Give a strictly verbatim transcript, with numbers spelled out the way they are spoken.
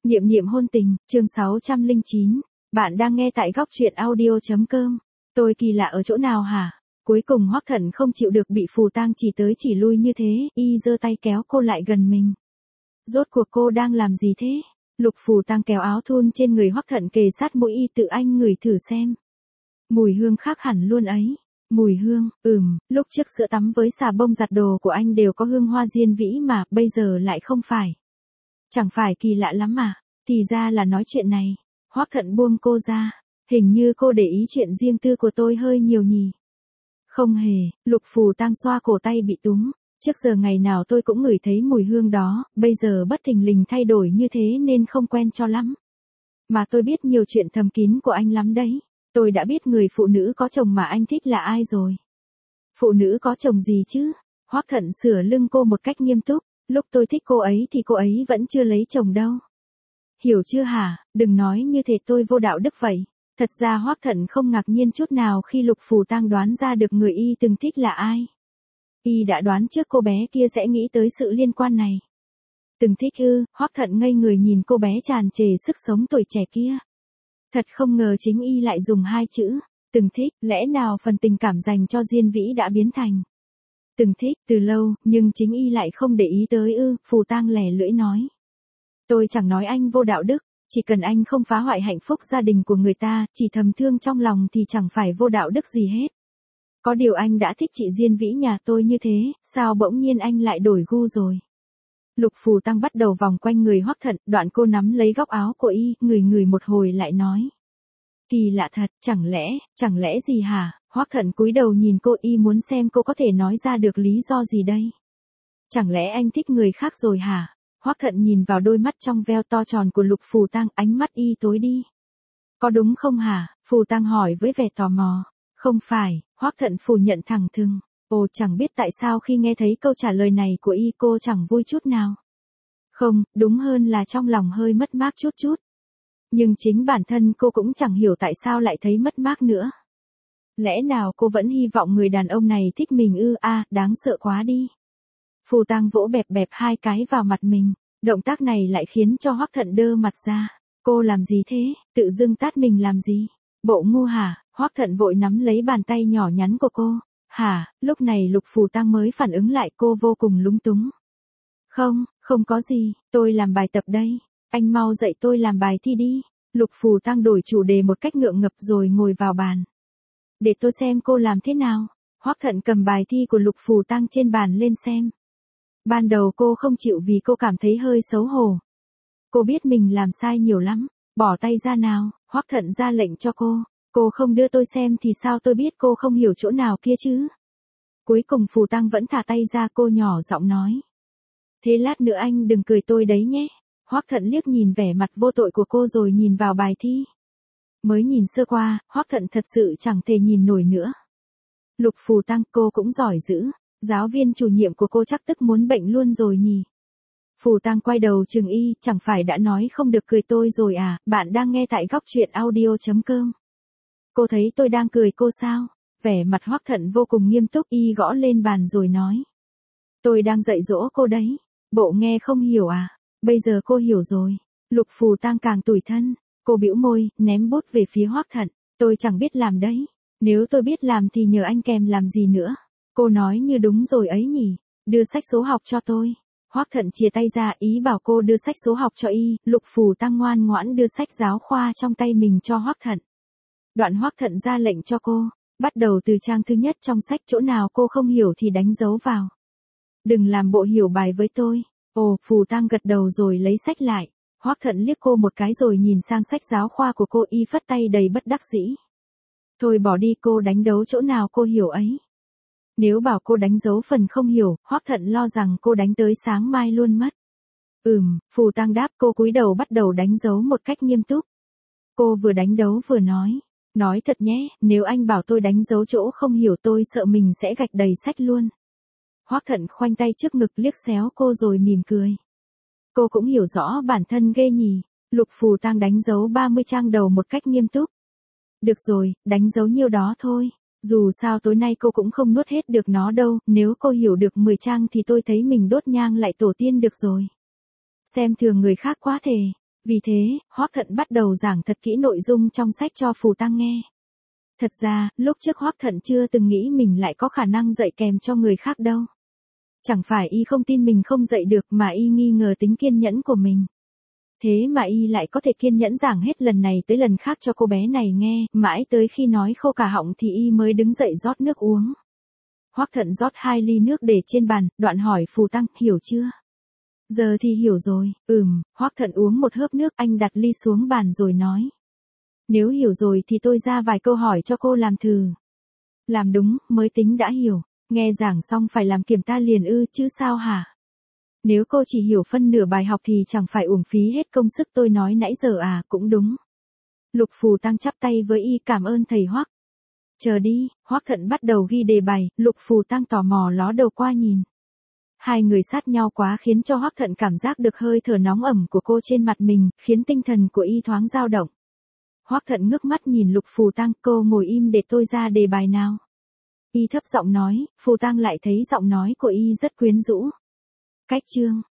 Niệm niệm hôn tình, chương sáu trăm lẻ chín. Bạn đang nghe tại góc truyện audio.com. Tôi kỳ lạ ở chỗ nào hả? Cuối cùng Hoắc Thận không chịu được bị Phù Tang chỉ tới chỉ lui như thế, y giơ tay kéo cô lại gần mình. Rốt cuộc cô đang làm gì thế? Lục Phù Tang kéo áo thun trên người Hoắc Thận kề sát mũi y, tự anh ngửi thử xem. Mùi hương khác hẳn luôn ấy. Mùi hương, ừm, lúc trước sữa tắm với xà bông giặt đồ của anh đều có hương hoa diên vĩ mà, bây giờ lại không phải. Chẳng phải kỳ lạ lắm mà, thì ra là nói chuyện này. Hoắc Thận buông cô ra, hình như cô để ý chuyện riêng tư của tôi hơi nhiều nhỉ. Không hề, Lục Phù Tang xoa cổ tay bị túm. Trước giờ ngày nào tôi cũng ngửi thấy mùi hương đó, bây giờ bất thình lình thay đổi như thế nên không quen cho lắm. Mà tôi biết nhiều chuyện thầm kín của anh lắm đấy. Tôi đã biết người phụ nữ có chồng mà anh thích là ai rồi. Phụ nữ có chồng gì chứ? Hoắc Thận sửa lưng cô một cách nghiêm túc. Lúc tôi thích cô ấy thì cô ấy vẫn chưa lấy chồng đâu. Hiểu chưa hả? Đừng nói như thế, tôi vô đạo đức vậy. Thật ra Hoắc Thận không ngạc nhiên chút nào khi Lục Phù Tang đoán ra được người y từng thích là ai. Y đã đoán trước cô bé kia sẽ nghĩ tới sự liên quan này. Từng thích ư? Hoắc Thận ngây người nhìn cô bé tràn trề sức sống tuổi trẻ kia. Thật không ngờ chính y lại dùng hai chữ, từng thích, lẽ nào phần tình cảm dành cho Diên Vĩ đã biến thành từng thích từ lâu, nhưng chính y lại không để ý tới ư? Phù Tang lẻ lưỡi nói. Tôi chẳng nói anh vô đạo đức, chỉ cần anh không phá hoại hạnh phúc gia đình của người ta, chỉ thầm thương trong lòng thì chẳng phải vô đạo đức gì hết. Có điều anh đã thích chị Diên Vĩ nhà tôi như thế, sao bỗng nhiên anh lại đổi gu rồi? Lục Phù Tang bắt đầu vòng quanh người Hoắc Thận, đoạn cô nắm lấy góc áo của y, ngửi ngửi một hồi lại nói. Kỳ lạ thật, chẳng lẽ, chẳng lẽ gì hả? Hoắc Thận cúi đầu nhìn cô, y muốn xem cô có thể nói ra được lý do gì đây. Chẳng lẽ anh thích người khác rồi hả? Hoắc Thận nhìn vào đôi mắt trong veo to tròn của Lục Phù Tang, ánh mắt y tối đi. Có đúng không hả? Phù Tang hỏi với vẻ tò mò. Không phải, Hoắc Thận phủ nhận thẳng thừng. Ồ, chẳng biết tại sao khi nghe thấy câu trả lời này của y cô chẳng vui chút nào. Không, đúng hơn là trong lòng hơi mất mát chút chút. Nhưng chính bản thân cô cũng chẳng hiểu tại sao lại thấy mất mát nữa. Lẽ nào cô vẫn hy vọng người đàn ông này thích mình ư? A, đáng sợ quá đi. Phù Tang vỗ bẹp bẹp hai cái vào mặt mình, động tác này lại khiến cho Hoắc Thận đơ mặt ra. Cô làm gì thế, tự dưng tát mình làm gì? Bộ ngu hả? Hoắc Thận vội nắm lấy bàn tay nhỏ nhắn của cô. Hả? Lúc này Lục Phù Tang mới phản ứng lại, cô vô cùng lúng túng. Không, không có gì, tôi làm bài tập đây. Anh mau dạy tôi làm bài thi đi. Lục Phù Tang đổi chủ đề một cách ngượng ngập rồi ngồi vào bàn. Để tôi xem cô làm thế nào. Hoắc Thận cầm bài thi của Lục Phù Tang trên bàn lên xem. Ban đầu cô không chịu vì cô cảm thấy hơi xấu hổ. Cô biết mình làm sai nhiều lắm. Bỏ tay ra nào, Hoắc Thận ra lệnh cho cô. Cô không đưa tôi xem thì sao tôi biết cô không hiểu chỗ nào kia chứ? Cuối cùng Phù Tang vẫn thả tay ra, cô nhỏ giọng nói. Thế lát nữa anh đừng cười tôi đấy nhé. Hoắc Thận liếc nhìn vẻ mặt vô tội của cô rồi nhìn vào bài thi. Mới nhìn sơ qua, Hoắc Thận thật sự chẳng thể nhìn nổi nữa. Lục Phù Tang, cô cũng giỏi dữ. Giáo viên chủ nhiệm của cô chắc tức muốn bệnh luôn rồi nhỉ. Phù Tang quay đầu chừng y, chẳng phải đã nói không được cười tôi rồi à? Bạn đang nghe tại góc truyện audio.com. Cô thấy tôi đang cười cô sao? Vẻ mặt Hoắc Thận vô cùng nghiêm túc, y gõ lên bàn rồi nói. Tôi đang dạy dỗ cô đấy. Bộ nghe không hiểu à? Bây giờ cô hiểu rồi. Lục Phù Tang càng tủi thân. Cô bĩu môi, ném bút về phía Hoắc Thận. Tôi chẳng biết làm đấy. Nếu tôi biết làm thì nhờ anh kèm làm gì nữa. Cô nói như đúng rồi ấy nhỉ. Đưa sách số học cho tôi. Hoắc Thận chìa tay ra, ý bảo cô đưa sách số học cho y. Lục Phù Tang ngoan ngoãn đưa sách giáo khoa trong tay mình cho Hoắc Thận. Đoạn Hoắc Thận ra lệnh cho cô. Bắt đầu từ trang thứ nhất trong sách, chỗ nào cô không hiểu thì đánh dấu vào. Đừng làm bộ hiểu bài với tôi. Ồ, Phù Tang gật đầu rồi lấy sách lại. Hoắc Thận liếc cô một cái rồi nhìn sang sách giáo khoa của cô, y phất tay đầy bất đắc dĩ. Thôi bỏ đi, cô đánh dấu chỗ nào cô hiểu ấy. Nếu bảo cô đánh dấu phần không hiểu, Hoắc Thận lo rằng cô đánh tới sáng mai luôn mất. Ừm, Phù Tang đáp, cô cúi đầu bắt đầu đánh dấu một cách nghiêm túc. Cô vừa đánh dấu vừa nói. Nói thật nhé, nếu anh bảo tôi đánh dấu chỗ không hiểu tôi sợ mình sẽ gạch đầy sách luôn. Hoắc Thận khoanh tay trước ngực liếc xéo cô rồi mỉm cười. Cô cũng hiểu rõ bản thân ghê nhỉ. Lục Phù Tang đánh dấu ba mươi trang đầu một cách nghiêm túc. Được rồi, đánh dấu nhiêu đó thôi. Dù sao tối nay cô cũng không nuốt hết được nó đâu, nếu cô hiểu được mười trang thì tôi thấy mình đốt nhang lại tổ tiên được rồi. Xem thường người khác quá thề. Vì thế, Hoắc Thận bắt đầu giảng thật kỹ nội dung trong sách cho Phù Tăng nghe. Thật ra, lúc trước Hoắc Thận chưa từng nghĩ mình lại có khả năng dạy kèm cho người khác đâu. Chẳng phải y không tin mình không dạy được mà y nghi ngờ tính kiên nhẫn của mình. Thế mà y lại có thể kiên nhẫn giảng hết lần này tới lần khác cho cô bé này nghe, mãi tới khi nói khô cả họng thì y mới đứng dậy rót nước uống. Hoắc Thận rót hai ly nước để trên bàn, đoạn hỏi Phù Tăng, hiểu chưa? Giờ thì hiểu rồi, ừm, Hoắc Thận uống một hớp nước, anh đặt ly xuống bàn rồi nói. Nếu hiểu rồi thì tôi ra vài câu hỏi cho cô làm thử. Làm đúng, mới tính đã hiểu, nghe giảng xong phải làm kiểm tra liền ư chứ sao hả? Nếu cô chỉ hiểu phân nửa bài học thì chẳng phải uổng phí hết công sức tôi nói nãy giờ à, cũng đúng. Lục Phù Tăng chắp tay với y cảm ơn thầy Hoắc. Chờ đi, Hoắc Thận bắt đầu ghi đề bài, Lục Phù Tăng tò mò ló đầu qua nhìn. Hai người sát nhau quá khiến cho Hoắc Thận cảm giác được hơi thở nóng ẩm của cô trên mặt mình, khiến tinh thần của y thoáng dao động. Hoắc Thận ngước mắt nhìn Lục Phù Tăng, cô ngồi im để tôi ra đề bài nào. Y thấp giọng nói, Phù Tăng lại thấy giọng nói của y rất quyến rũ. Cách chương